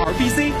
RBC。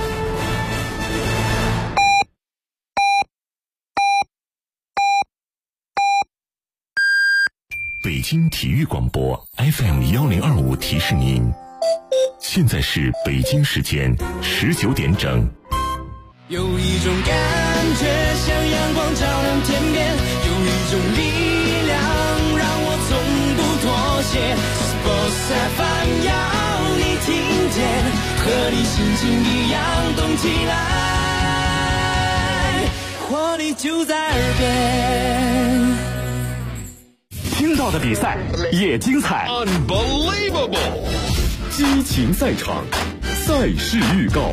北京体育广播 FM1025提示您，现在是北京时间19点整。 有一种感觉像阳光照亮天边，有一种力量让我从不妥协。Sports FM 要你听见，和你心情一样动起来，活力就在耳边。 听到的比赛也精彩 Unbelievable 激情赛场，赛事预告。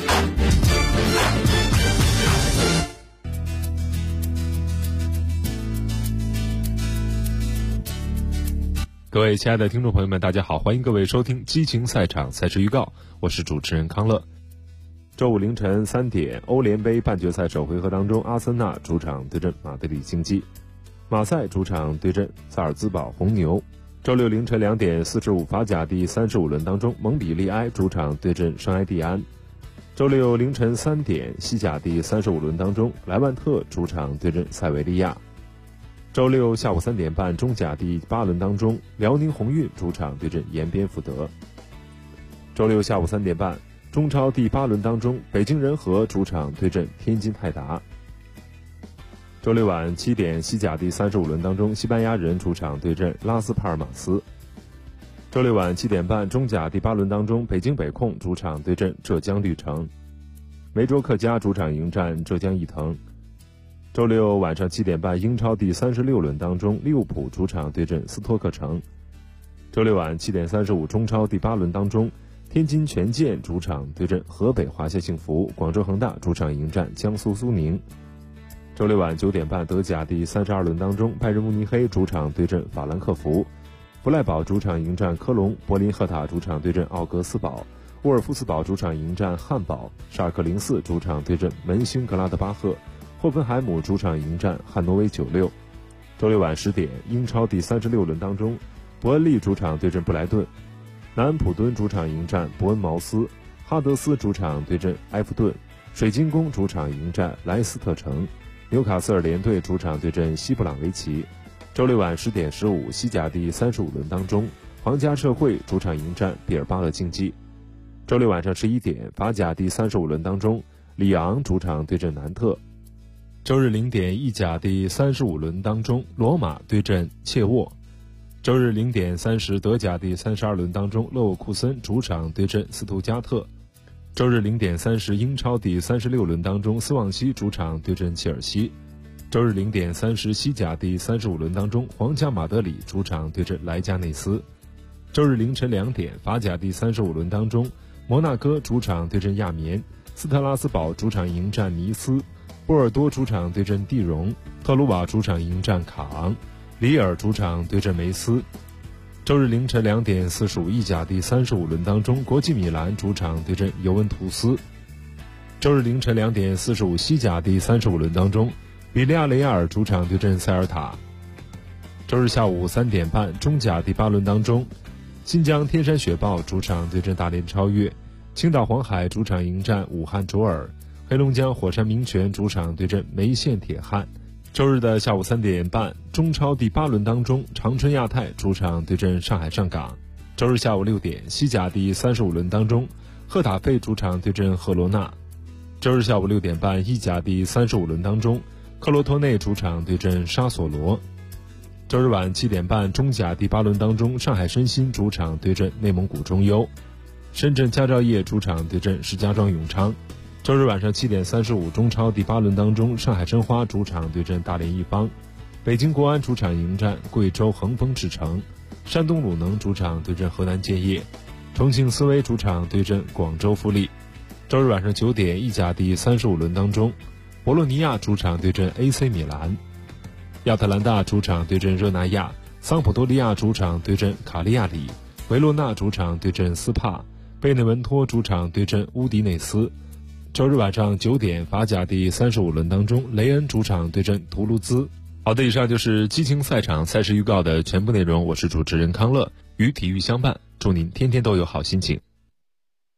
各位亲爱的听众朋友们，大家好，欢迎各位收听激情赛场赛事预告，我是主持人康乐。周五凌晨3点，欧联杯半决赛首回合当中，阿森纳主场对阵马德里竞技，马赛主场对阵萨尔兹堡红牛。周六凌晨2点45，法甲第35轮当中，蒙彼利埃主场对阵圣埃蒂安。周六凌晨3点，西甲第35轮当中，莱万特主场对阵塞维利亚。周六下午3点半，中甲第8轮当中，辽宁宏运主场对阵延边福德。周六下午3点半，中超第8轮当中，北京人和主场对阵天津泰达。周六晚7点，西甲第35轮当中，西班牙人主场对阵拉斯帕尔马斯。周六晚7点半，中甲第8轮当中，北京北控主场对阵浙江绿城。梅州客家主场迎战浙江毅腾。周六晚上7点半，英超第36轮当中，利物浦主场对阵斯托克城。周六晚7点35，中超第8轮当中，天津权健主场对阵河北华夏幸福，广州恒大主场迎战江苏苏宁。周六晚9点半，德甲第32轮当中，拜仁慕尼黑主场对阵法兰克福，弗赖堡主场迎战科隆，柏林赫塔主场对阵奥格斯堡，沃尔夫斯堡主场迎战汉堡，沙尔克04主场对阵门兴格拉德巴赫，霍芬海姆主场迎战汉诺威96。周六晚10点，英超第36轮当中，伯恩利主场对阵布莱顿，南安普敦主场迎战伯恩茅斯，哈德斯主场对阵埃弗顿，水晶宫主场迎战莱斯特城，纽卡斯尔联队主场对阵西布朗维奇。周六晚10点15，西甲第35轮当中，皇家社会主场迎战毕尔巴鄂竞技。周六晚上11点，法甲第35轮当中，里昂主场对阵南特。周日0点，意甲第35轮当中，罗马对阵切沃。周日0点30，德甲第32轮当中，勒沃库森主场对阵斯图加特。周日0点30，英超第36轮当中，斯旺西主场对阵切尔西。周日0点30，西甲第35轮当中，皇家马德里主场对阵莱加内斯。周日凌晨2点，法甲第35轮当中，摩纳哥主场对阵亚眠，斯特拉斯堡主场迎战尼斯，波尔多主场对阵蒂荣，特鲁瓦主场迎战卡昂，里尔主场对阵梅斯。周日凌晨2点45，意甲第35轮当中，国际米兰主场对阵尤文图斯。周日凌晨2点45，西甲第35轮当中，比利亚雷亚尔主场对阵塞尔塔。周日下午3点半，中甲第8轮当中，新疆天山雪豹主场对阵大连超越，青岛黄海主场迎战武汉卓尔，黑龙江火山明泉主场对阵梅县铁汉。周日的下午3点半，中超第8轮当中，长春亚泰主场对阵上海上港。周日下午6点，西甲第35轮当中，赫塔费主场对阵赫罗纳。周日下午6点半，意甲第35轮当中，克罗托内主场对阵沙索罗。周日晚7点半，中甲第8轮当中，上海申鑫主场对阵内蒙古中优，深圳佳兆业主场对阵石家庄永昌。周日晚上7点35，中超第8轮当中，上海申花主场对阵大连一方，北京国安主场迎战贵州恒丰智诚，山东鲁能主场对阵河南建业，重庆斯威主场对阵广州富力。周日晚上9点，意甲第35轮当中，博洛尼亚主场对阵 AC 米兰，亚特兰大主场对阵热那亚，桑普多利亚主场对阵卡利亚里，维罗纳主场对阵斯帕，贝内文托主场对阵乌迪内斯。周日晚上9点，法甲第35轮当中，雷恩主场对阵图卢兹。好的，以上就是激情赛场赛事预告的全部内容，我是主持人康乐，与体育相伴，祝您天天都有好心情。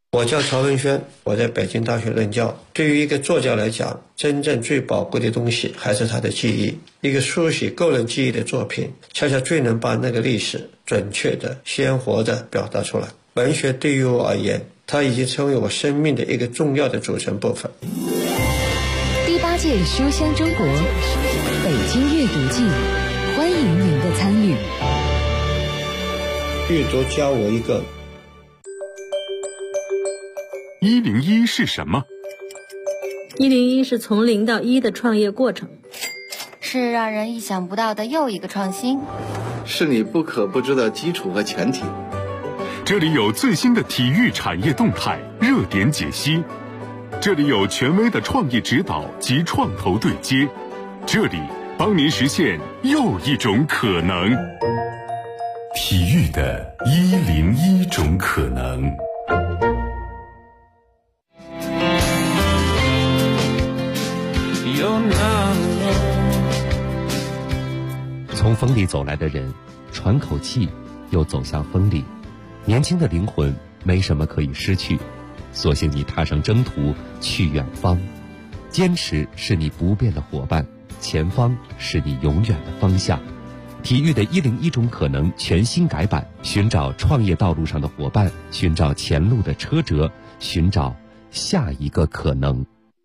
我叫曹文轩，我在北京大学任教。对于一个作家来讲，真正最宝贵的东西还是他的记忆。一个书写个人记忆的作品，恰恰最能把那个历史准确的、鲜活的表达出来。文学对于我而言，它已经成为我生命的一个重要的组成部分。 第8届书香中国北京阅读季，欢迎您的参与。 阅读教我一个。 101是什么 ？101是从0到1的创业过程， 是让人意想不到的又一个创新， 是你不可不知的基础和前提。 这里有最新的体育产业动态、热点解析，这里有权威的创业指导及创投对接，这里帮您实现又一种可能。体育的101种可能。 从风里走来的人，喘口气，又走向风里。年轻的灵魂没什么可以失去，索性你踏上征途，去远方。坚持是你不变的伙伴，前方是你永远的方向。体育的101种可能全新改版，寻找创业道路上的伙伴，寻找前路的车辙，寻找下一个可能。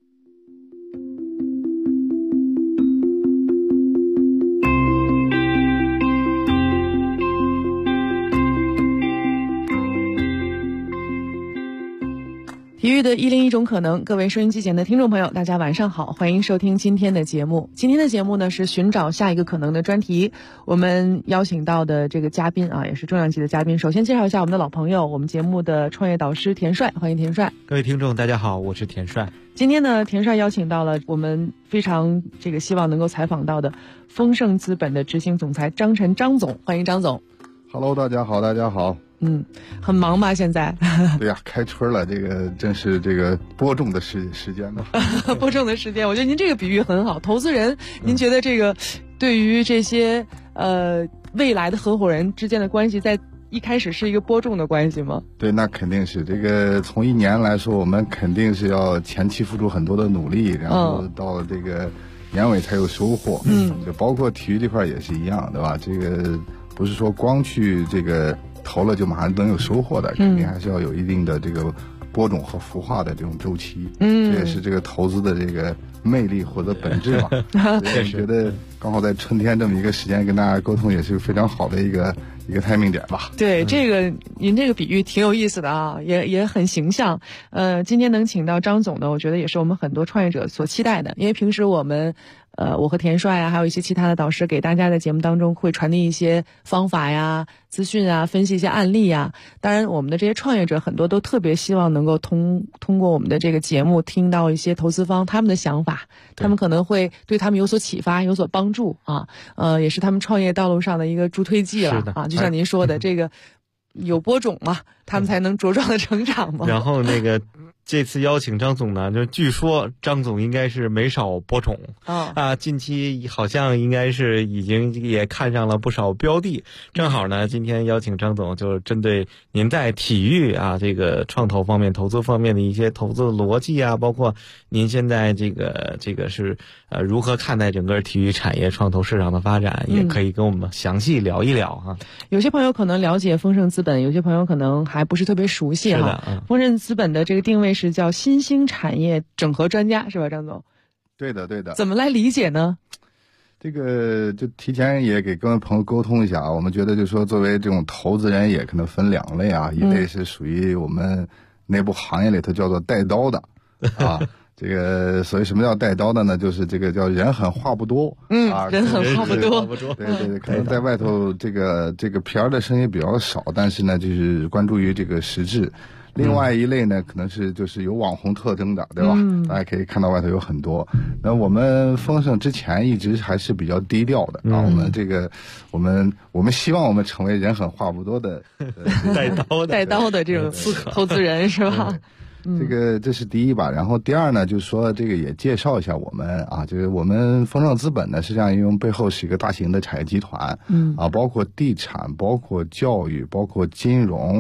体育的101种可能，各位收音机前的听众朋友，大家晚上好，欢迎收听今天的节目。今天的节目呢是寻找下一个可能的专题，我们邀请到的这个嘉宾啊，也是重量级的嘉宾。首先介绍一下我们的老朋友，我们节目的创业导师田帅，欢迎田帅。 各位听众大家好，我是田帅。 今天呢，田帅邀请到了我们非常希望能够采访到的丰盛资本的执行总裁张晨张总，欢迎张总。 Hello， 大家好，大家好。 很忙吧现在？ 对呀，开春了，这个真是这个播种的时间嘛。 播种的时间，我觉得您这个比喻很好。投资人，您觉得这个对于这些未来的合伙人之间的关系，在一开始是一个播种的关系吗？ 对，那肯定是。这个从1年来说，我们肯定是要前期付出很多的努力，然后到这个年尾才有收获。就包括体育这块也是一样，对吧？这个不是说光去这个投了就马上能有收获的，肯定还是要有一定的这个播种和孵化的这种周期。这也是这个投资的这个魅力或者本质嘛。所以我觉得刚好在春天这么一个时间跟大家沟通，也是非常好的一个 timing 点吧。 对，这个您这个比喻挺有意思的啊，也很形象。今天能请到张总呢，我觉得也是我们很多创业者所期待的，因为平时我们我和田帅啊，还有一些其他的导师给大家在节目当中会传递一些方法呀、资讯啊，分析一些案例呀。当然，我们的这些创业者很多都特别希望能够通过我们的这个节目听到一些投资方他们的想法，他们可能会对他们有所启发、有所帮助啊。也是他们创业道路上的一个助推剂了啊。就像您说的，这个有播种嘛，他们才能茁壮的成长嘛。 然后这次邀请张总呢，就据说张总应该是没少播种近期好像应该是已经也看上了不少标的。正好呢，今天邀请张总，就针对您在体育啊这个创投方面、投资方面的一些投资逻辑啊，包括您现在这个是如何看待整个体育产业创投市场的发展，也可以跟我们详细聊一聊哈。 有些朋友可能了解丰盛资本，有些朋友可能还不是特别熟悉哈。丰盛资本的这个定位是叫新兴产业整合专家，是吧，张总？ 对的。 怎么来理解呢？ 这个就提前也给各位朋友沟通一下啊。我们觉得就是说，作为这种投资人，也可能分2类啊。一类是属于我们内部行业里头叫做带刀的啊。这个所谓什么叫带刀的呢？就是这个叫人狠话不多人狠话不多。 对，可能在外头这个PR 的声音比较少，但是呢，就是关注于这个实质。另外一类呢，可能是就是有网红特征的，对吧？大家可以看到外头有很多。那我们丰盛之前一直还是比较低调的啊。我们这个我们希望我们成为人狠话不多的带刀的这种投资人，是吧？ 这是第一吧。然后第二呢，就是说这个也介绍一下我们啊，就是我们丰盛资本呢，实际上因为背后是一个大型的产业集团，包括地产，包括教育，包括金融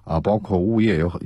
包括物业有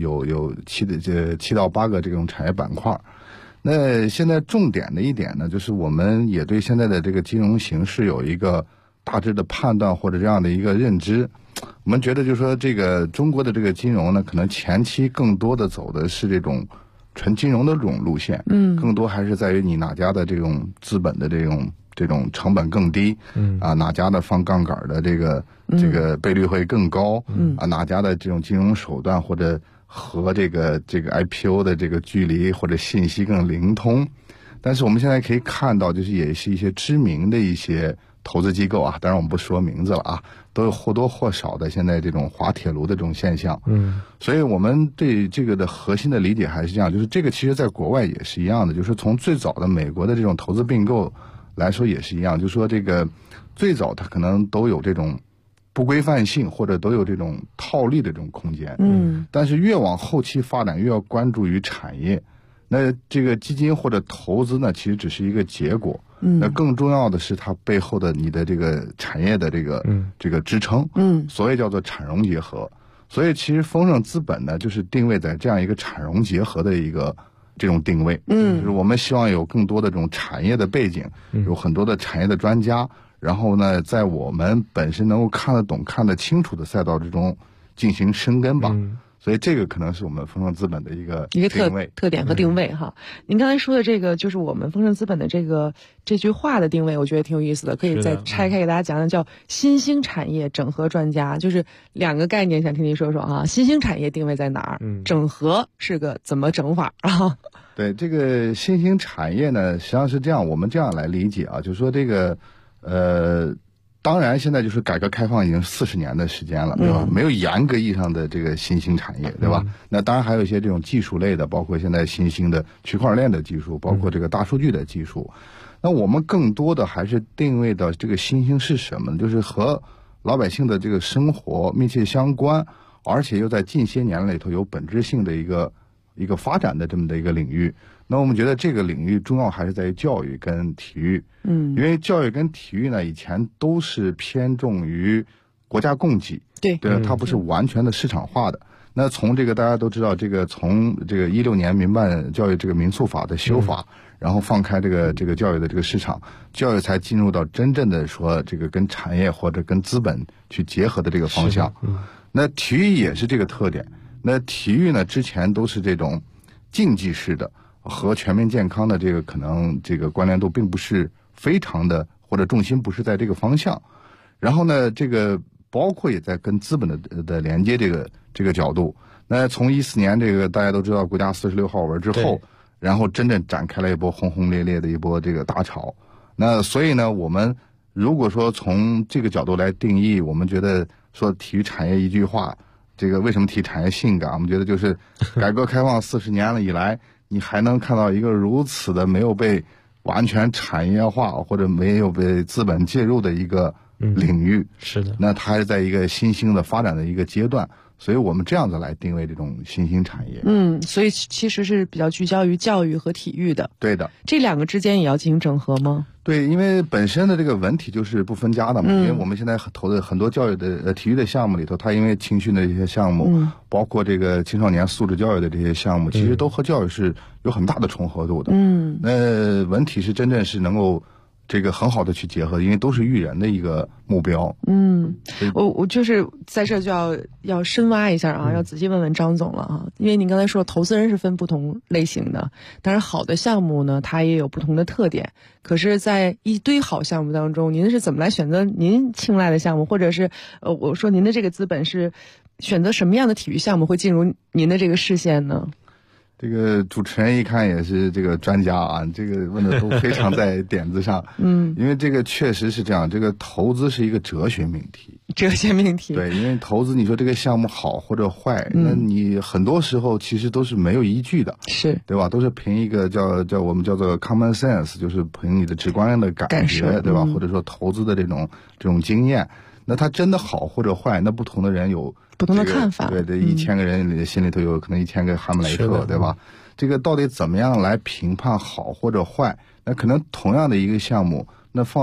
7到8个这种产业板块。那现在重点的一点呢，就是我们也对现在的这个金融形势有一个大致的判断或者这样的一个认知。我们觉得就是说，这个中国的这个金融呢，可能前期更多的走的是这种纯金融的这种路线，更多还是在于你哪家的这种资本的这种成本更低，哪家的放杠杆的这个倍率会更高，哪家的这种金融手段或者和这个 IPO 的这个距离或者信息更灵通。但是我们现在可以看到，就是也是一些知名的一些投资机构啊，当然我们不说名字了啊，都有或多或少的现在这种滑铁卢的这种现象。所以我们对这个的核心的理解还是这样，就是这个其实在国外也是一样的，就是从最早的美国的这种投资并购来说也是一样，就是说这个最早它可能都有这种不规范性或者都有这种套利的这种空间。但是越往后期发展越要关注于产业，那这个基金或者投资呢，其实只是一个结果。那更重要的是它背后的你的这个产业的这个支撑，所谓叫做产融结合。所以其实丰盛资本呢，就是定位在这样一个产融结合的一个这种定位，就是我们希望有更多的这种产业的背景，有很多的产业的专家，然后呢，在我们本身能够看得懂、看得清楚的赛道之中进行深耕吧。所以这个可能是我们丰盛资本的一个定位、 特点和定位哈。您刚才说的这个就是我们丰盛资本的这句话的定位，我觉得挺有意思的，可以再拆开给大家讲讲，叫新兴产业整合专家，就是2个概念，想听您说说啊。新兴产业定位在哪儿？整合是个怎么整法啊？ 对，这个新兴产业呢，实际上是这样，我们这样来理解啊，就是说这个当然现在就是改革开放已经40年的时间了，对吧？没有严格意义上的这个新兴产业，对吧？那当然还有一些这种技术类的，包括现在新兴的区块链的技术，包括这个大数据的技术。那我们更多的还是定位到这个新兴是什么呢？就是和老百姓的这个生活密切相关，而且又在近些年里头有本质性的一个发展的这么的一个领域。那我们觉得这个领域重要还是在于教育跟体育，因为教育跟体育呢，以前都是偏重于国家供给，对，它不是完全的市场化的。那从这个大家都知道，这个从这个16年民办教育这个民诉法的修法，然后放开这个教育的这个市场，教育才进入到真正的说这个跟产业或者跟资本去结合的这个方向。那体育也是这个特点。那体育呢，之前都是这种竞技式的。和全面健康的这个可能这个关联度并不是非常的，或者重心不是在这个方向。然后呢，这个包括也在跟资本的连接这个角度。那从14年这个大家都知道国家46号文之后，然后真正展开了一波轰轰烈烈的一波这个大潮。那所以呢，我们如果说从这个角度来定义，我们觉得说体育产业一句话，这个为什么体育产业性感？我们觉得就是改革开放40年了以来。你还能看到一个如此的没有被完全产业化或者没有被资本介入的一个领域， 是的。 那它还是在一个新兴的发展的一个阶段，所以我们这样子来定位这种新兴产业。 所以其实是比较聚焦于教育和体育的。 对的。 这2个之间也要进行整合吗？ 对，因为本身的这个文体就是不分家的嘛，因为我们现在投的很多教育的体育的项目里头，它因为青训的一些项目，包括这个青少年素质教育的这些项目，其实都和教育是有很大的重合度的。那文体是真正是能够这个很好的去结合，因为都是育人的一个目标。 我就是在这就要深挖一下啊，要仔细问问张总了啊，因为您刚才说投资人是分不同类型的，当然好的项目呢，它也有不同的特点。可是，在一堆好项目当中，您是怎么来选择您青睐的项目，或者是我说您的这个资本是选择什么样的体育项目会进入您的这个视线呢？ 这个主持人一看也是这个专家啊，这个问的都非常在点子上。因为这个确实是这样，这个投资是一个哲学命题。 哲学命题。 对，因为投资你说这个项目好或者坏，那你很多时候其实都是没有依据的， 是对吧？都是凭一个叫我们叫做 common sense， 就是凭你的直观的感觉，对吧？或者说投资的这种经验。那它真的好或者坏，那不同的人有不同的看法。 对，1000个人心里头有可能1000个哈姆雷特，对吧？这个到底怎么样来评判好或者坏？那可能同样的一个项目，那放到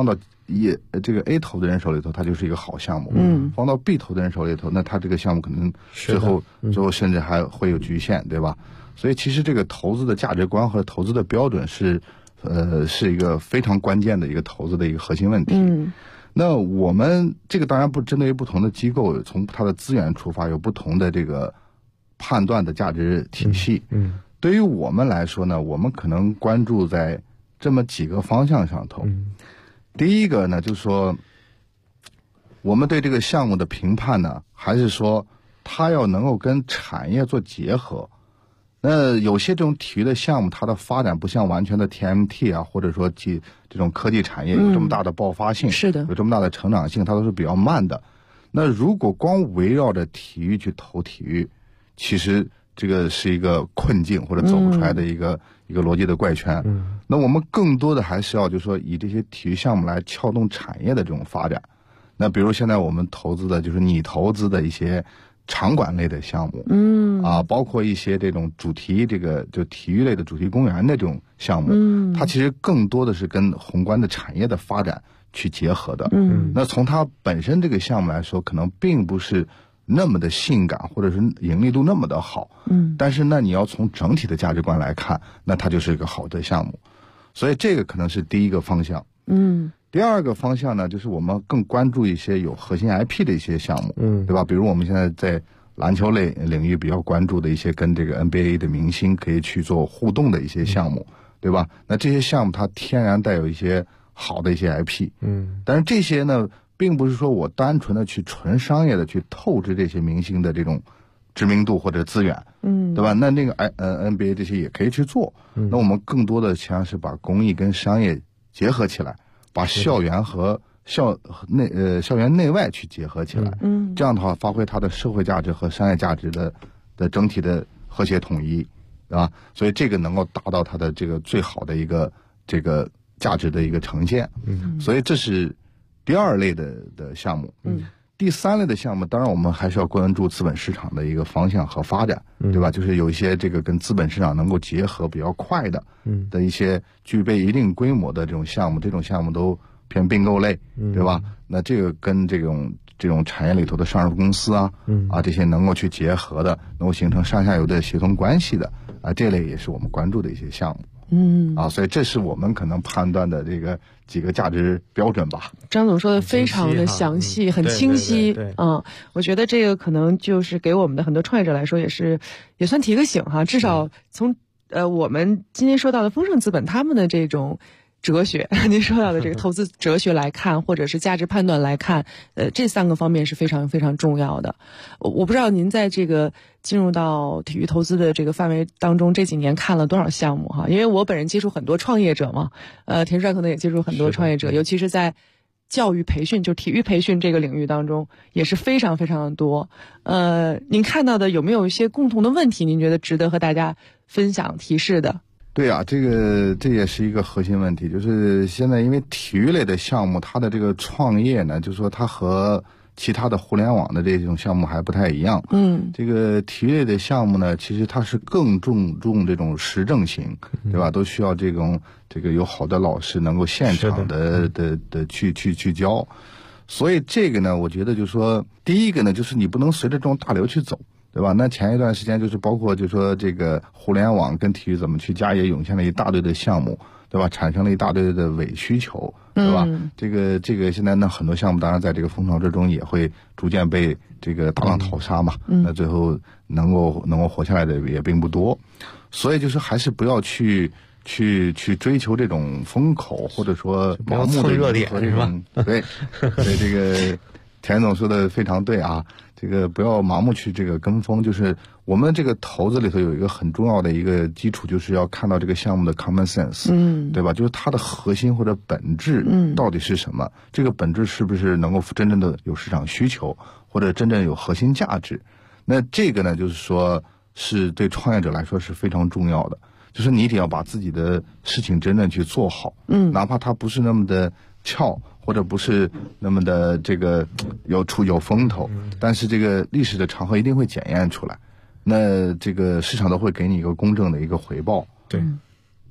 这个 A 投的人手里头，它就是一个好项目。放到 B 投的人手里头，那他这个项目可能最后甚至还会有局限，对吧？所以其实这个投资的价值观和投资的标准是一个非常关键的一个投资的一个核心问题。那我们这个当然不针对于不同的机构，从它的资源出发，有不同的这个判断的价值体系。对于我们来说呢，我们可能关注在这么几个方向上头。第一个呢，就是说我们对这个项目的评判呢，还是说它要能够跟产业做结合。那有些这种体育的项目，它的发展不像完全的 TMT 啊，或者说这种科技产业有这么大的爆发性， 是的， 有这么大的成长性，它都是比较慢的。那如果光围绕着体育去投体育，其实这个是一个困境或者走不出来的一个逻辑的怪圈。那我们更多的还是要就是说以这些体育项目来撬动产业的这种发展。那比如现在我们投资的就是你投资的一些场馆类的项目，包括一些这种主题就体育类的主题公园的这种项目，它其实更多的是跟宏观的产业的发展去结合的。那从它本身这个项目来说，可能并不是那么的性感，或者是盈利度那么的好，但是呢，你要从整体的价值观来看，那它就是一个好的项目。所以这个可能是第一个方向。第二个方向呢，就是我们更关注一些有核心 IP 的一些项目，对吧？比如我们现在在篮球类领域比较关注的一些跟这个 NBA 的明星可以去做互动的一些项目，对吧？那这些项目它天然带有一些好的一些 IP，但是这些呢，并不是说我单纯的去纯商业的去透支这些明星的这种知名度或者资源，对吧？那个NBA 这些也可以去做，那我们更多的实际上是把公益跟商业结合起来，把校园和校园内外去结合起来，这样的话发挥它的社会价值和商业价值的整体的和谐统一，对吧？所以这个能够达到它的这个最好的一个这个价值的一个呈现。所以这是第二类的项目。第三类的项目，当然我们还是要关注资本市场的一个方向和发展，对吧？就是有一些这个跟资本市场能够结合比较快的一些具备一定规模的这种项目，这种项目都偏并购类，对吧？那这个跟这种产业里头的上市公司这些能够去结合的，能够形成上下游的协同关系的这类也是我们关注的一些项目。所以这是我们可能判断的这个几个价值标准吧。 张总说的非常的详细，很清晰。我觉得这个可能就是给我们的很多创业者来说也算提个醒哈。至少从我们今天说到的丰盛资本他们的这种哲学，您说到的这个投资哲学来看，或者是价值判断来看，这三个方面是非常非常重要的。我不知道您在这个进入到体育投资的这个范围当中，这几年看了多少项目哈？因为我本人接触很多创业者嘛，田帅可能也接触很多创业者，尤其是在教育培训，就体育培训这个领域当中，也是非常非常的多。您看到的有没有一些共同的问题？您觉得值得和大家分享提示的？ 对啊，这也是一个核心问题，就是现在因为体育类的项目，它的这个创业呢，就是说它和其他的互联网的这种项目还不太一样。这个体育类的项目呢，其实它是更注重这种实证型，对吧？都需要这个有好的老师能够现场的去教。所以这个呢，我觉得就是说，第一个呢，就是你不能随着这种大流去走，对吧？那前一段时间就是包括就是说这个互联网跟体育怎么去加，也涌现了一大堆的项目，对吧？产生了一大堆的伪需求，对吧？这个现在呢，很多项目当然在这个风潮之中也会逐渐被这个大浪淘沙嘛。那最后能够活下来的也并不多，所以就是还是不要去追求这种风口，或者说盲目的热点，是吧？ 对，这个田总说的非常对啊。这个不要盲目去这个跟风，就是我们这个投资里头有一个很重要的一个基础，就是要看到这个项目的 common sense，对吧？就是它的核心或者本质到底是什么？这个本质是不是能够真正的有市场需求，或者真正有核心价值？那这个呢，就是说是对创业者来说是非常重要的，就是你一定要把自己的事情真正去做好，哪怕它不是那么的俏，或者不是那么的这个有风头，但是这个历史的长河一定会检验出来，那这个市场都会给你一个公正的一个回报。 对，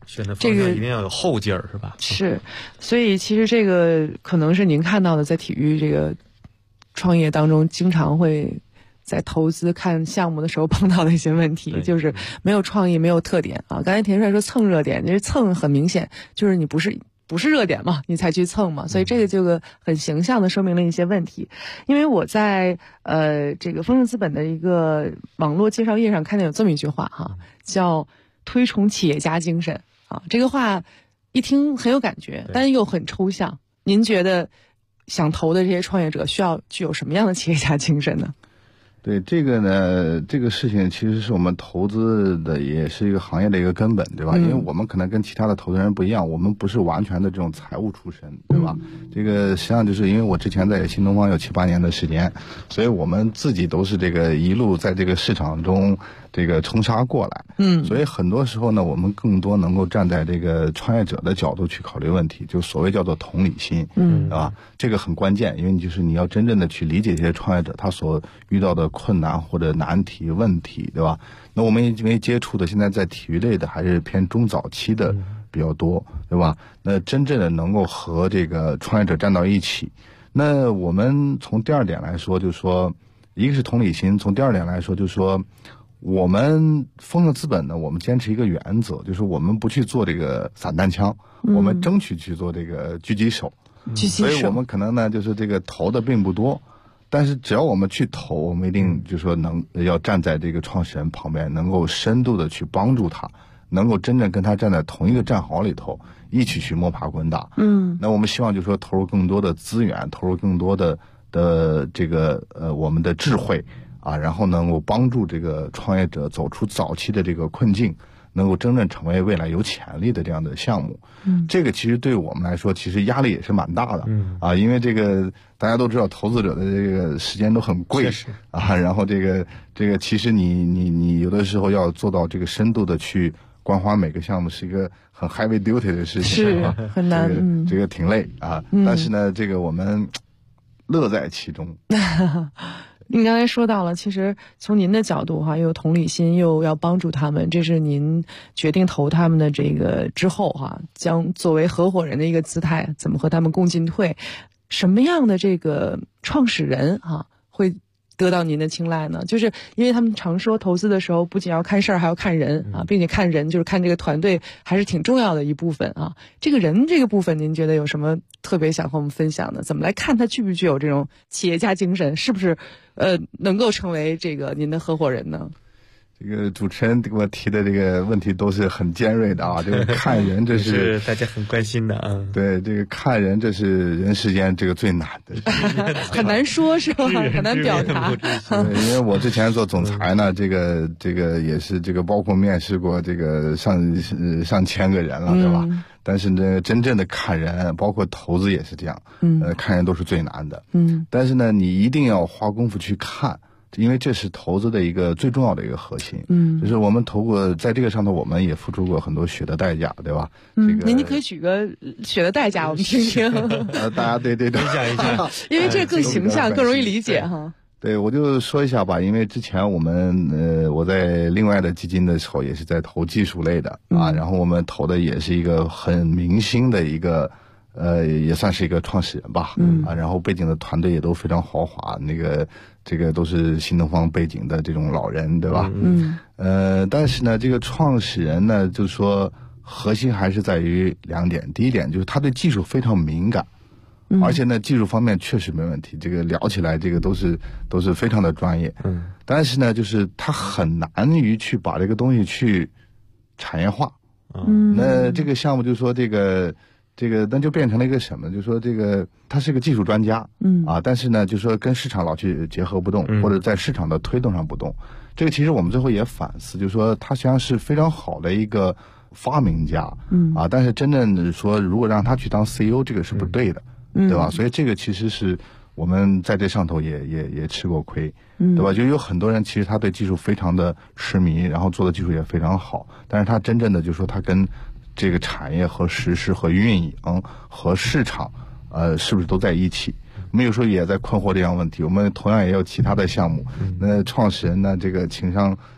选的方向一定要有后劲儿，是吧？ 是，所以其实这个可能是您看到的，在体育这个创业当中，经常会在投资看项目的时候碰到的一些问题，就是没有创意，没有特点啊。刚才田帅说蹭热点，这蹭很明显，就是你不是热点嘛，你才去蹭嘛，所以这个就很形象的说明了一些问题。因为我在这个丰盛资本的一个网络介绍页上看见有这么一句话哈，叫推崇企业家精神啊。这个话一听很有感觉，但是又很抽象。您觉得想投的这些创业者需要具有什么样的企业家精神呢？ 对这个呢，这个事情其实是我们投资的，也是一个行业的一个根本，对吧？因为我们可能跟其他的投资人不一样，我们不是完全的这种财务出身，对吧？这个实际上就是因为我之前在新东方有7、8年的时间，所以我们自己都是这个一路在这个市场中这个冲杀过来，所以很多时候呢，我们更多能够站在这个创业者的角度去考虑问题，就所谓叫做同理心，对吧？这个很关键，因为你要真正的去理解这些创业者他所遇到的困难或者难题问题，对吧？那我们因为接触的现在在体育类的还是偏中早期的比较多，对吧？那真正的能够和这个创业者站到一起，那我们从第二点来说，就是说一个是同理心，从第二点来说就是说我们丰盛资本呢，我们坚持一个原则，就是我们不去做这个散弹枪，我们争取去做这个狙击手。所以我们可能呢，就是这个投的并不多，但是只要我们去投，我们一定就是说要站在这个创始人旁边，能够深度的去帮助他，能够真正跟他站在同一个战壕里头，一起去摸爬滚打。那我们希望就是说投入更多的资源，投入更多的这个我们的智慧啊，然后能够帮助这个创业者走出早期的这个困境，能够真正成为未来有潜力的这样的项目。这个其实对我们来说，其实压力也是蛮大的。因为这个大家都知道，投资者的这个时间都很贵啊，然后这个其实你有的时候要做到这个深度的去关怀每个项目，是一个很 heavy duty 的事情， 是很难， 这个挺累啊。但是呢，这个我们乐在其中。 您刚才说到了，其实从您的角度哈，又有同理心，又要帮助他们，这是您决定投他们的这个之后哈，将作为合伙人的一个姿态，怎么和他们共进退，什么样的这个创始人哈会得到您的青睐呢？就是因为他们常说投资的时候不仅要看事儿，还要看人啊，并且看人就是看这个团队还是挺重要的一部分啊。这个人这个部分，您觉得有什么特别想和我们分享的？怎么来看他具不具有这种企业家精神？是不是能够成为这个您的合伙人呢？ 这个主持人给我提的这个问题都是很尖锐的啊！这个看人，这是大家很关心的啊。 对，这个看人，这是人世间这个最难的， 很难说是吧？很难表达。 对，因为我之前做总裁呢，这个也是这个包括面试过这个上千个人了，对吧？但是呢，真正的看人，包括投资也是这样，看人都是最难的。但是呢，你一定要花功夫去看。因为这是投资的一个最重要的一个核心，就是我们投过，在这个上头我们也付出过很多血的代价，对吧？ 您可以举个血的代价，我们听听。 大家对分享一下， 因为这更形象，更容易理解哈。 对，我就说一下吧，因为之前我在另外的基金的时候也是在投技术类的啊，然后我们投的也是一个很明星的一个。也算是一个创始人吧，然后背景的团队也都非常豪华，这个都是新东方背景的这种老人，对吧？但是呢，这个创始人呢，就是说核心还是在于2点，第一点就是他对技术非常敏感，而且呢，技术方面确实没问题，这个聊起来这个都是非常的专业，但是呢，就是他很难于去把这个东西去产业化，那这个项目就是说这个那就变成了一个什么？就是说他是个技术专家，但是呢，就是说跟市场老去结合不动，或者在市场的推动上不动。这个其实我们最后也反思，就是说他实际上是非常好的一个发明家，但是真正说如果让他去当 CEO， 这个是不对的，对吧？所以这个其实是我们在这上头也吃过亏，对吧？就有很多人其实他对技术非常的痴迷，然后做的技术也非常好，但是他真正的就是说他跟这个产业和实施和运营和市场，是不是都在一起？我们有时候也在困惑这样问题。我们同样也有其他的项目，那创始人呢，这个情商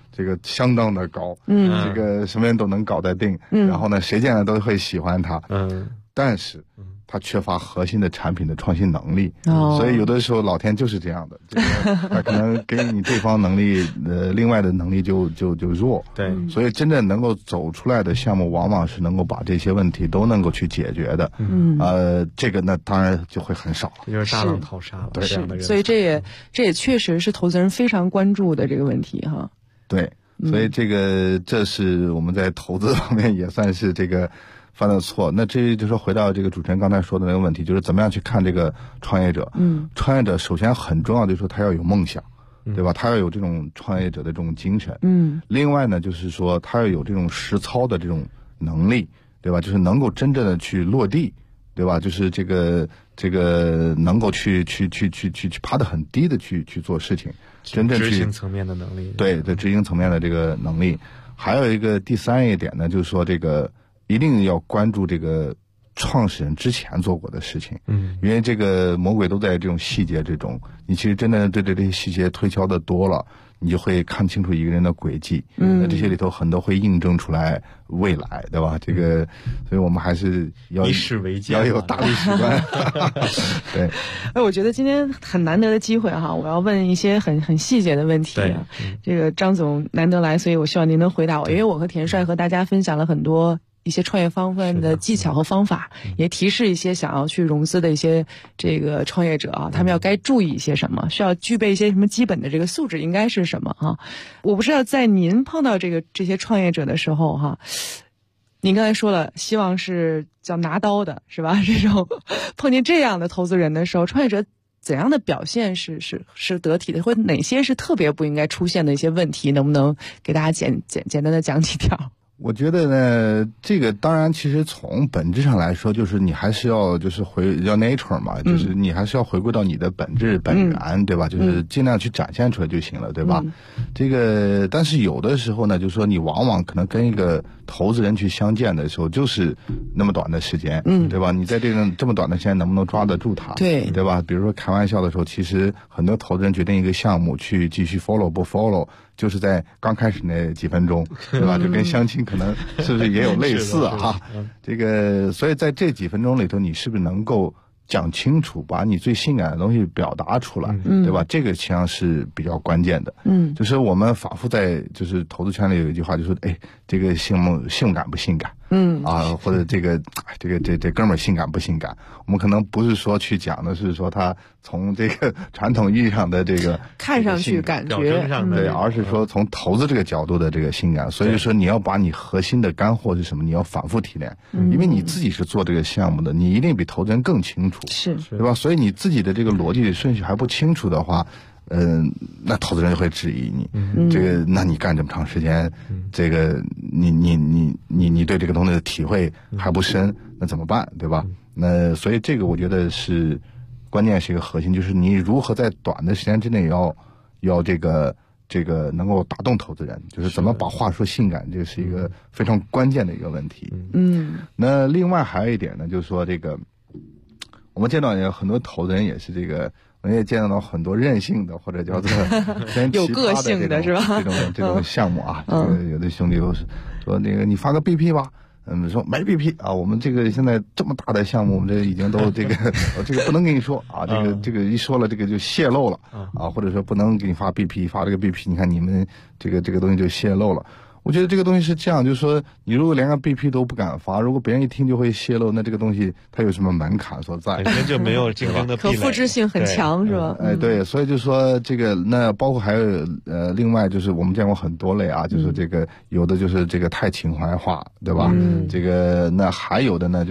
这个相当的高，这个什么人都能搞得定，然后呢，谁见了都会喜欢他，但是它缺乏核心的产品的创新能力，所以有的时候老天就是这样的，这个他可能给你对方能力，另外的能力就弱， 对， 所以真正能够走出来的项目，往往是能够把这些问题都能够去解决的，这个呢当然就会很少了， 这就是大浪淘沙了，这样的人， 所以这也确实是投资人非常关注的这个问题哈。 对，所以这是我们在投资方面也算是这个犯了错。那至于就说回到这个主持人刚才说的那个问题，就是怎么样去看这个创业者。创业者首先很重要的就是说他要有梦想，对吧？他要有这种创业者的这种精神。另外呢，就是说他要有这种实操的这种能力，对吧？就是能够真正的去落地，对吧？就是这个能够去爬得很低的去做事情，真正去执行层面的能力。 对，执行层面的这个能力。还有一个第三一点呢，就是说这个一定要关注这个创始人之前做过的事情，因为这个魔鬼都在这种细节之中。你其实真的对这些细节推敲的多了，你就会看清楚一个人的轨迹。那这些里头很多会印证出来未来，对吧？这个，所以我们还是要以史为鉴， 要有大历史观。对。 我觉得今天很难得的机会哈，我要问一些很细节的问题。这个张总难得来，所以我希望您能回答我，因为我和田帅和大家分享了很多一些创业方面的技巧和方法，也提示一些想要去融资的一些这个创业者啊，他们要该注意一些什么，需要具备一些什么基本的这个素质应该是什么啊？我不知道在您碰到这些创业者的时候哈，您刚才说了，希望是叫拿刀的是吧？这种碰见这样的投资人的时候，创业者怎样的表现是得体的，或者哪些是特别不应该出现的一些问题，能不能给大家简单的讲几条？ 我觉得呢，这个当然其实从本质上来说，就是你还是要就是叫 nature 嘛，就是你还是要回归到你的本质本源，对吧？就是尽量去展现出来就行了，对吧？这个但是有的时候呢，就是说你往往可能跟一个投资人去相见的时候，就是那么短的时间，对吧？你在这么短的时间能不能抓得住他？对吧？比如说开玩笑的时候，其实很多投资人决定一个项目去继续 follow 不 follow，就是在刚开始那几分钟，对吧？就跟相亲可能是不是也有类似啊？这个，所以在这几分钟里头，你是不是能够讲清楚，把你最性感的东西表达出来，对吧？这个实际上是比较关键的。就是我们反复在就是投资圈里有一句话，就说，这个性感不性感？或者这哥们儿性感不性感？我们可能不是说去讲的是说他从这个传统意义上的这个看上去感觉对，而是说从投资这个角度的这个性感。所以说你要把你核心的干货是什么，你要反复提炼，因为你自己是做这个项目的，你一定比投资人更清楚， 是对吧？所以你自己的这个逻辑顺序还不清楚的话，那投资人就会质疑你，这个，那你干这么长时间，这个你对这个东西的体会还不深，那怎么办，对吧？那所以这个我觉得是关键，是一个核心，就是你如何在短的时间之内要这个能够打动投资人，就是怎么把话说性感，这是一个非常关键的一个问题。那另外还有一点呢，就是说这个我们见到有很多投资人也是这个。我也见到很多任性的或者叫做有个性的是吧？ 这种项目啊，这个有的兄弟都是说那个你发个 BP 吧，说没 BP 啊，我们这个现在这么大的项目，我们这已经都这个这个不能跟你说啊，这个一说了这个就泄露了啊，或者说不能给你发 BP， 发这个 BP， 你看你们这个东西就泄露了。我觉得这个东西是这样，就是说你如果连个 BP 都不敢发，如果别人一听就会泄露，那这个东西它有什么门槛所在？ 本身就没有竞争的壁垒， 可复制性很强，是吧？ 对，所以就说这个，那包括还有另外就是我们见过很多类啊，就是这个有的就是这个太情怀化，对吧？这个那还有的呢。